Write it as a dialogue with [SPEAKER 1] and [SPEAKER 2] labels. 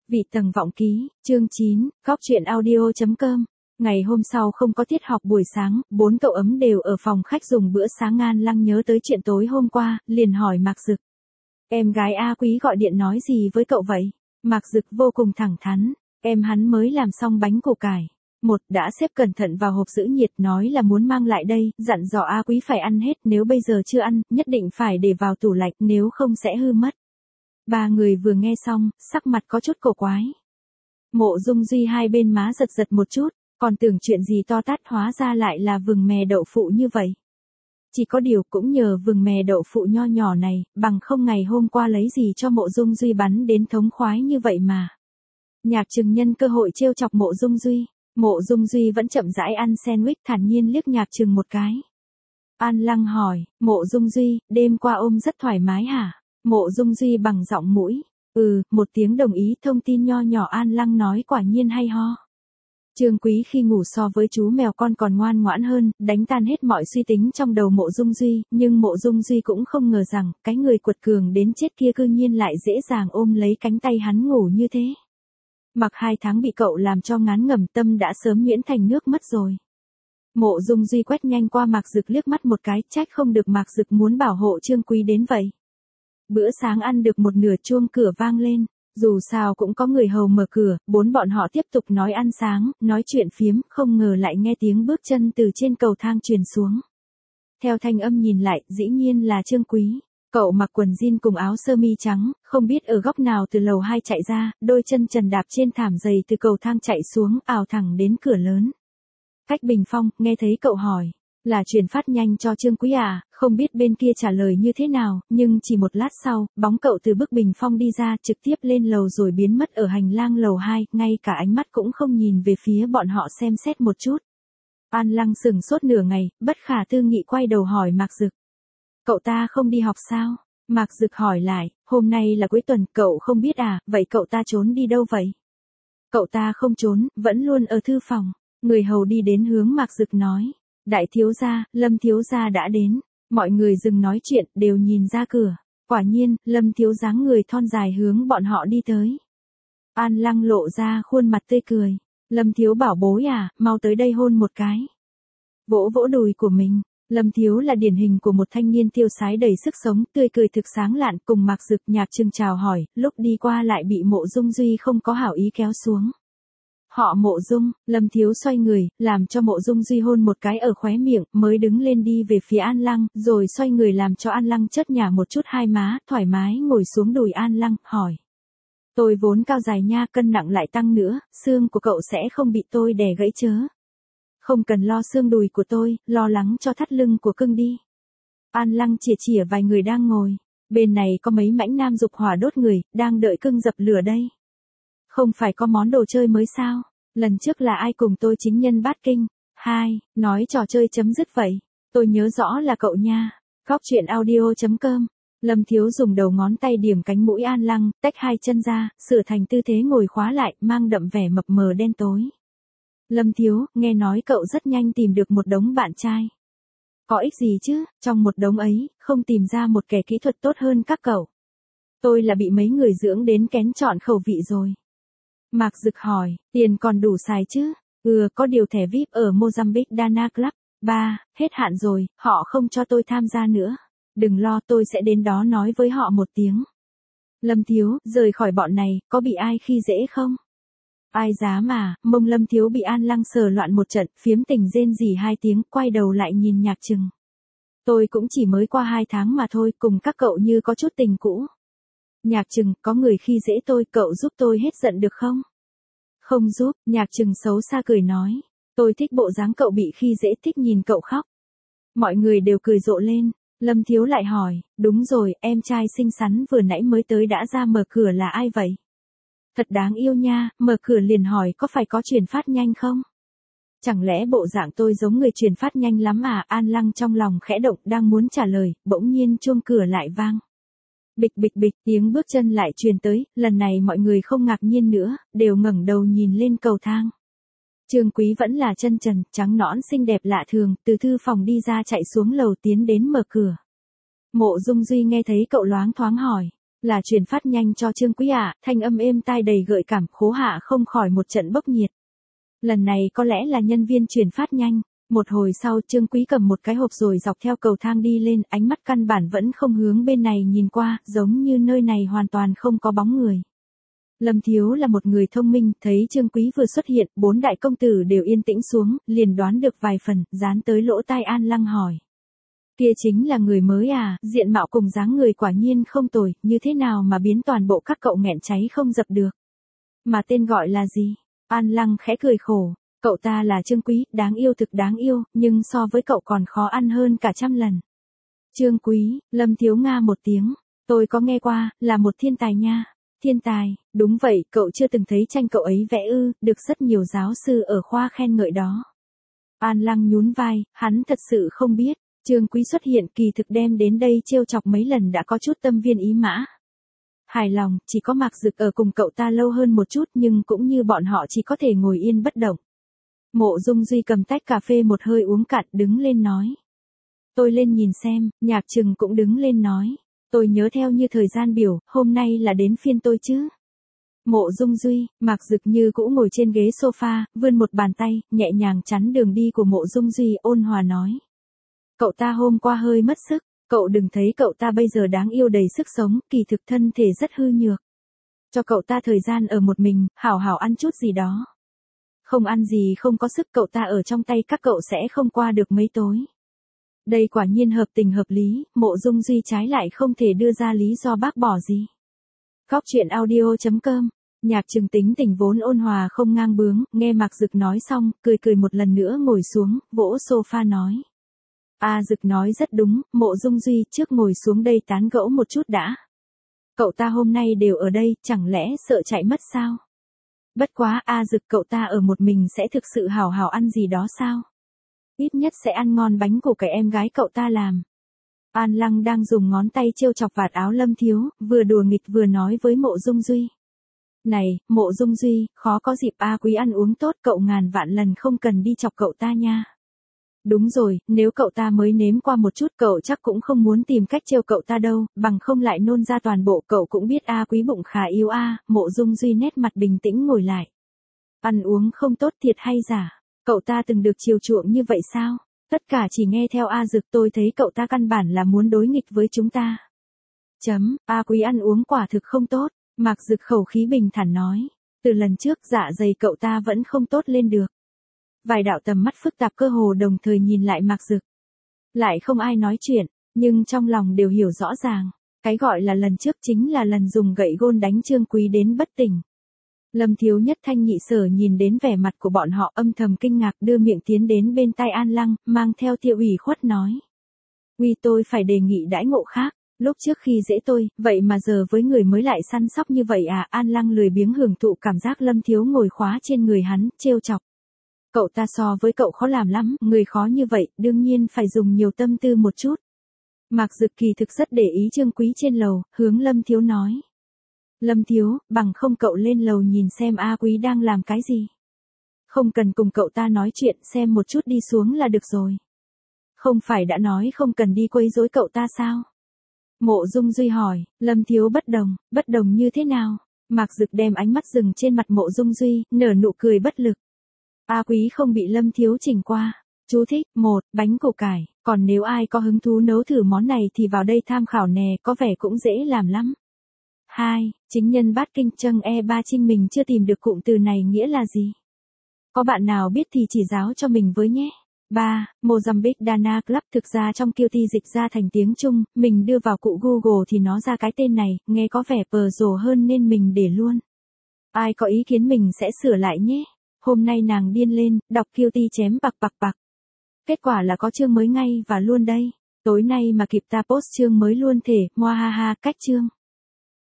[SPEAKER 1] Vị tầng vọng ký, chương 9, góc truyện audio.com. Ngày hôm sau không có tiết học buổi sáng, 4 cậu ấm đều ở phòng khách dùng bữa sáng. An Lăng nhớ tới chuyện tối hôm qua, liền hỏi Mạc Dực. Em gái A Quý gọi điện nói gì với cậu vậy? Mạc Dực vô cùng thẳng thắn, hắn mới làm xong bánh củ cải. Đã xếp cẩn thận vào hộp giữ nhiệt, nói là muốn mang lại đây, dặn dò A Quý phải ăn hết, nếu bây giờ chưa ăn, nhất định phải để vào tủ lạnh, nếu không sẽ hư mất. Ba người vừa nghe xong, sắc mặt có chút cổ quái. Mộ Dung Duy hai bên má giật giật một chút, còn tưởng chuyện gì to tát, hóa ra lại là vừng mè đậu phụ như vậy. Chỉ có điều cũng nhờ vừng mè đậu phụ nho nhỏ này, bằng không ngày hôm qua lấy gì cho Mộ Dung Duy bắn đến thống khoái như vậy mà. Nhạc Trừng nhân cơ hội trêu chọc Mộ Dung Duy. Mộ Dung Duy vẫn chậm rãi ăn sandwich, thản nhiên liếc Nhạc Trừng một cái. An Lăng hỏi, Mộ Dung Duy, đêm qua ôm rất thoải mái hả? Mộ Dung Duy bằng giọng mũi. Một tiếng đồng ý. Thông tin nho nhỏ An Lăng nói quả nhiên hay ho. Trương Quý khi ngủ so với chú mèo con còn ngoan ngoãn hơn, đánh tan hết mọi suy tính trong đầu Mộ Dung Duy, nhưng Mộ Dung Duy cũng không ngờ rằng, cái người quật cường đến chết kia cư nhiên lại dễ dàng ôm lấy cánh tay hắn ngủ như thế. Mặc 2 tháng bị cậu làm cho ngán ngẩm, tâm đã sớm nhuyễn thành nước mất rồi. Mộ Dung Duy quét nhanh qua Mạc Dực liếc mắt một cái, trách không được Mạc Dực muốn bảo hộ Trương Quý đến vậy. Bữa sáng ăn được một nửa, chuông cửa vang lên, dù sao cũng có người hầu mở cửa, 4 bọn họ tiếp tục nói ăn sáng, nói chuyện phiếm, không ngờ lại nghe tiếng bước chân từ trên cầu thang truyền xuống. Theo thanh âm nhìn lại, dĩ nhiên là Trương Quý. Cậu mặc quần jean cùng áo sơ mi trắng, không biết ở góc nào từ lầu 2 chạy ra, đôi chân trần đạp trên thảm dày từ cầu thang chạy xuống, ào thẳng đến cửa lớn. Khách bình phong, nghe thấy cậu hỏi, là truyền phát nhanh cho Trương Quý à? Không biết bên kia trả lời như thế nào, nhưng chỉ một lát sau, bóng cậu từ bức bình phong đi ra, trực tiếp lên lầu rồi biến mất ở hành lang lầu 2, ngay cả ánh mắt cũng không nhìn về phía bọn họ xem xét một chút. An Lăng sừng sốt nửa ngày, bất khả tư nghị quay đầu hỏi Mạc Dực. Cậu ta không đi học sao? Mạc Dực hỏi lại, hôm nay là cuối tuần, cậu không biết à, vậy cậu ta trốn đi đâu vậy? Cậu ta không trốn, vẫn luôn ở thư phòng. Người hầu đi đến hướng Mạc Dực nói. Đại thiếu gia, Lâm thiếu gia đã đến. Mọi người dừng nói chuyện, đều nhìn ra cửa. Quả nhiên, Lâm thiếu dáng người thon dài hướng bọn họ đi tới. An Lăng lộ ra khuôn mặt tươi cười. Lâm thiếu bảo bối à, mau tới đây hôn một cái. Vỗ vỗ đùi của mình. Lâm thiếu là điển hình của một thanh niên tiêu sái đầy sức sống, tươi cười thực sáng lạn, cùng Mạc Dực Nhạc Trừng chào hỏi, lúc đi qua lại bị Mộ Dung Duy không có hảo ý kéo xuống. Họ Mộ Dung, Lâm thiếu xoay người, làm cho Mộ Dung Duy hôn một cái ở khóe miệng, mới đứng lên đi về phía An Lăng, rồi xoay người làm cho An Lăng chớt nhả một chút hai má, thoải mái ngồi xuống đùi An Lăng, hỏi. Tôi vốn cao dài nha, cân nặng lại tăng nữa, xương của cậu sẽ không bị tôi đè gãy chớ. Không cần lo xương đùi của tôi, lo lắng cho thắt lưng của cưng đi. An Lăng chìa vài người đang ngồi, bên này có mấy mãnh nam dục hỏa đốt người, đang đợi cưng dập lửa đây. Không phải có món đồ chơi mới sao? Lần trước là ai cùng tôi chính nhân bát kinh? 2, nói trò chơi chấm dứt vậy. Tôi nhớ rõ là cậu nha. Góc truyện audio.com. Lâm thiếu dùng đầu ngón tay điểm cánh mũi An Lăng, tách 2 chân ra, sửa thành tư thế ngồi khóa lại, mang đậm vẻ mập mờ đen tối. Lâm thiếu, nghe nói cậu rất nhanh tìm được một đống bạn trai. Có ích gì chứ, trong một đống ấy, không tìm ra một kẻ kỹ thuật tốt hơn các cậu. Tôi là bị mấy người dưỡng đến kén chọn khẩu vị rồi. Mạc Dực hỏi, tiền còn đủ xài chứ? Có điều thẻ VIP ở Mozambique Dana Club. 3, hết hạn rồi, họ không cho tôi tham gia nữa. Đừng lo, tôi sẽ đến đó nói với họ một tiếng. Lâm thiếu, rời khỏi bọn này, có bị ai khi dễ không? Ai dám mà, mông Lâm thiếu bị An Lăng sờ loạn một trận, phiếm tình rên rỉ 2 tiếng, quay đầu lại nhìn Nhạc Trừng. Tôi cũng chỉ mới qua 2 tháng mà thôi, cùng các cậu như có chút tình cũ. Nhạc Trừng, có người khi dễ tôi, cậu giúp tôi hết giận được không? Không giúp, Nhạc Trừng xấu xa cười nói. Tôi thích bộ dáng cậu bị khi dễ, thích nhìn cậu khóc. Mọi người đều cười rộ lên. Lâm thiếu lại hỏi, đúng rồi, em trai xinh xắn vừa nãy mới tới đã ra mở cửa là ai vậy? Thật đáng yêu nha, mở cửa liền hỏi có phải có truyền phát nhanh không? Chẳng lẽ bộ dạng tôi giống người truyền phát nhanh lắm à? An Lăng trong lòng khẽ động, đang muốn trả lời, bỗng nhiên chuông cửa lại vang. Bịch bịch bịch, tiếng bước chân lại truyền tới, lần này mọi người không ngạc nhiên nữa, đều ngẩng đầu nhìn lên cầu thang. Trương Quý vẫn là chân trần, trắng nõn xinh đẹp lạ thường, từ thư phòng đi ra chạy xuống lầu tiến đến mở cửa. Mộ Dung Duy nghe thấy cậu loáng thoáng hỏi, Là truyền phát nhanh cho Trương Quý ạ, thanh âm êm tai đầy gợi cảm, Khố Hạ không khỏi một trận bốc nhiệt. Lần này có lẽ là nhân viên truyền phát nhanh. Một hồi sau Trương Quý cầm một cái hộp rồi dọc theo cầu thang đi lên, ánh mắt căn bản vẫn không hướng bên này nhìn qua, giống như nơi này hoàn toàn không có bóng người. Lâm Thiếu là một người thông minh, thấy Trương Quý vừa xuất hiện, 4 đại công tử đều yên tĩnh xuống, liền đoán được vài phần, dán tới lỗ tai An Lăng hỏi. Kia chính là người mới à, diện mạo cùng dáng người quả nhiên không tồi, như thế nào mà biến toàn bộ các cậu nghẹn cháy không dập được. Mà tên gọi là gì? An Lăng khẽ cười khổ. Cậu ta là Trương Quý, đáng yêu thực đáng yêu, nhưng so với cậu còn khó ăn hơn cả trăm lần. Trương Quý, Lâm Thiếu nga một tiếng. Tôi có nghe qua, là một thiên tài nha. Thiên tài, đúng vậy, cậu chưa từng thấy tranh cậu ấy vẽ ư, được rất nhiều giáo sư ở khoa khen ngợi đó. An Lăng nhún vai, hắn thật sự không biết. Trương Quý xuất hiện kỳ thực đem đến đây trêu chọc mấy lần đã có chút tâm viên ý mã. Hài lòng, chỉ có Mạc Dực ở cùng cậu ta lâu hơn một chút nhưng cũng như bọn họ chỉ có thể ngồi yên bất động. Mộ Dung Duy cầm tách cà phê một hơi uống cạn đứng lên nói. Tôi lên nhìn xem, Nhạc Trừng cũng đứng lên nói. Tôi nhớ theo như thời gian biểu, hôm nay là đến phiên tôi chứ. Mộ Dung Duy, Mạc Dực như cũ ngồi trên ghế sofa, vươn một bàn tay, nhẹ nhàng chắn đường đi của Mộ Dung Duy, ôn hòa nói. Cậu ta hôm qua hơi mất sức, cậu đừng thấy cậu ta bây giờ đáng yêu đầy sức sống, kỳ thực thân thể rất hư nhược. Cho cậu ta thời gian ở một mình, hảo hảo ăn chút gì đó. Không ăn gì không có sức, cậu ta ở trong tay các cậu sẽ không qua được mấy tối. Đây quả nhiên hợp tình hợp lý, Mộ Dung Duy trái lại không thể đưa ra lý do bác bỏ gì. Góc truyện audio.com. Nhạc Trừng tính tình vốn ôn hòa không ngang bướng, nghe Mạc Dực nói xong, cười một lần nữa ngồi xuống, vỗ sofa nói. Dực nói rất đúng, Mộ Dung Duy trước ngồi xuống đây tán gẫu một chút đã. Cậu ta hôm nay đều ở đây, chẳng lẽ sợ chạy mất sao? Bất quá Dực cậu ta ở một mình sẽ thực sự hảo hảo ăn gì đó sao? Ít nhất sẽ ăn ngon bánh của cái em gái cậu ta làm. An Lăng đang dùng ngón tay trêu chọc vạt áo Lâm Thiếu, vừa đùa nghịch vừa nói với Mộ Dung Duy. Này, Mộ Dung Duy, khó có dịp Quý ăn uống tốt, cậu ngàn vạn lần không cần đi chọc cậu ta nha. Đúng rồi, nếu cậu ta mới nếm qua một chút cậu chắc cũng không muốn tìm cách trêu cậu ta đâu, bằng không lại nôn ra toàn bộ. Cậu cũng biết Quý bụng khá yếu Mộ Dung Duy nét mặt bình tĩnh ngồi lại. Ăn uống không tốt thiệt hay giả? Cậu ta từng được chiều chuộng như vậy sao? Tất cả chỉ nghe theo Dực, tôi thấy cậu ta căn bản là muốn đối nghịch với chúng ta. Quý ăn uống quả thực không tốt, Mạc Dực khẩu khí bình thản nói. Từ lần trước dạ dày cậu ta vẫn không tốt lên được. Vài đạo tầm mắt phức tạp cơ hồ đồng thời nhìn lại Mạc Dực. Lại không ai nói chuyện, nhưng trong lòng đều hiểu rõ ràng. Cái gọi là lần trước chính là lần dùng gậy gôn đánh Trương Quý đến bất tỉnh. Lâm Thiếu Nhất Thanh Nhị Sở nhìn đến vẻ mặt của bọn họ âm thầm kinh ngạc, đưa miệng tiến đến bên tai An Lăng, mang theo tia ủy khuất nói. Tôi phải đề nghị đãi ngộ khác, lúc trước khi dễ tôi, vậy mà giờ với người mới lại săn sóc như vậy An Lăng lười biếng hưởng thụ cảm giác Lâm Thiếu ngồi khóa trên người hắn, trêu chọc. Cậu ta so với cậu khó làm lắm, người khó như vậy, đương nhiên phải dùng nhiều tâm tư một chút. Mạc Dực kỳ thực rất để ý Trương Quý trên lầu, hướng Lâm Thiếu nói. Lâm Thiếu, bằng không cậu lên lầu nhìn xem Quý đang làm cái gì. Không cần cùng cậu ta nói chuyện, xem một chút đi xuống là được rồi. Không phải đã nói không cần đi quấy rối cậu ta sao? Mộ Dung Duy hỏi. Lâm Thiếu bất đồng như thế nào? Mạc Dực đem ánh mắt dừng trên mặt Mộ Dung Duy, nở nụ cười bất lực. Quý không bị Lâm Thiếu chỉnh qua. Chú thích, 1, bánh củ cải, còn nếu ai có hứng thú nấu thử món này thì vào đây tham khảo nè, có vẻ cũng dễ làm lắm. 2, chính nhân bát kinh Trâng ba Trinh mình chưa tìm được cụm từ này nghĩa là gì? Có bạn nào biết thì chỉ giáo cho mình với nhé. 3, Mozambique Dana Club thực ra trong Qt dịch ra thành tiếng Trung, mình đưa vào cụ Google thì nó ra cái tên này, nghe có vẻ pờ rồ hơn nên mình để luôn. Ai có ý kiến mình sẽ sửa lại nhé. Hôm nay nàng điên lên, đọc Qt chém bạc. Kết quả là có chương mới ngay và luôn đây. Tối nay mà kịp ta post chương mới luôn thể, moa ha ha, cách chương.